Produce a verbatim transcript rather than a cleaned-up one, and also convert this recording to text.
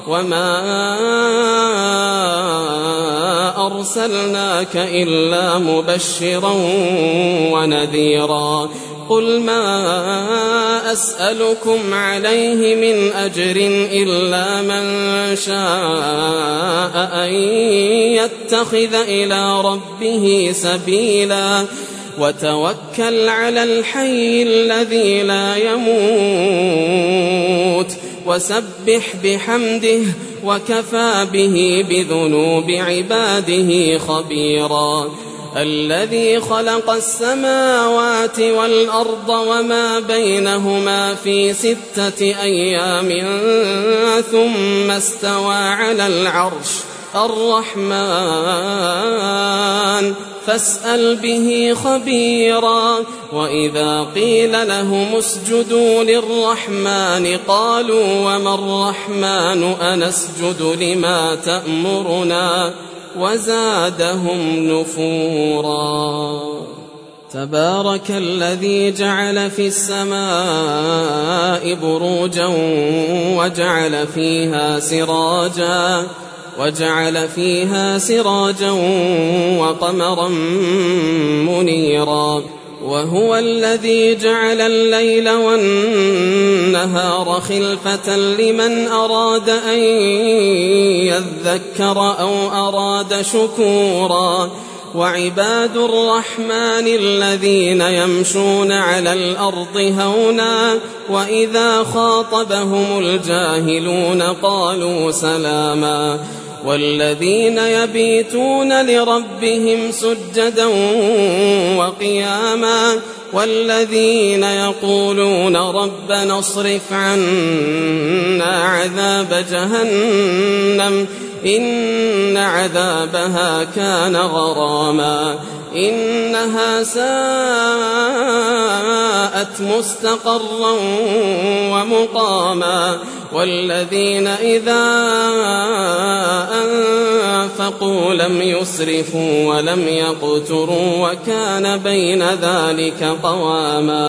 وما أرسلناك إلا مبشرا ونذيرا قل ما أسألكم عليه من أجر إلا من شاء أن يتخذ إلى ربه سبيلا وتوكل على الحي الذي لا يموت وسبح بحمده وكفى به بذنوب عباده خبيرا الذي خلق السماوات والأرض وما بينهما في ستة أيام ثم استوى على العرش الرحمن فاسأل به خبيرا وإذا قيل لهم اسجدوا للرحمن قالوا وما الرحمن أنسجد لما تأمرنا وزادهم نفورا تبارك الذي جعل في السماء بروجا وجعل فيها سراجا وجعل فيها سراجا وقمرا منيرا وهو الذي جعل الليل والنهار خلفة لمن أراد أن يذكر أو أراد شكورا وعباد الرحمن الذين يمشون على الأرض هونا وإذا خاطبهم الجاهلون قالوا سلاما والذين يبيتون لربهم سجدا وقياما والذين يقولون ربنا اصرف عنا عذاب جهنم إن عذابها كان غراما إنها ساءت مستقرا ومقاما والذين إذا أنفقوا لم يسرفوا ولم يقتروا وكان بين ذلك قواما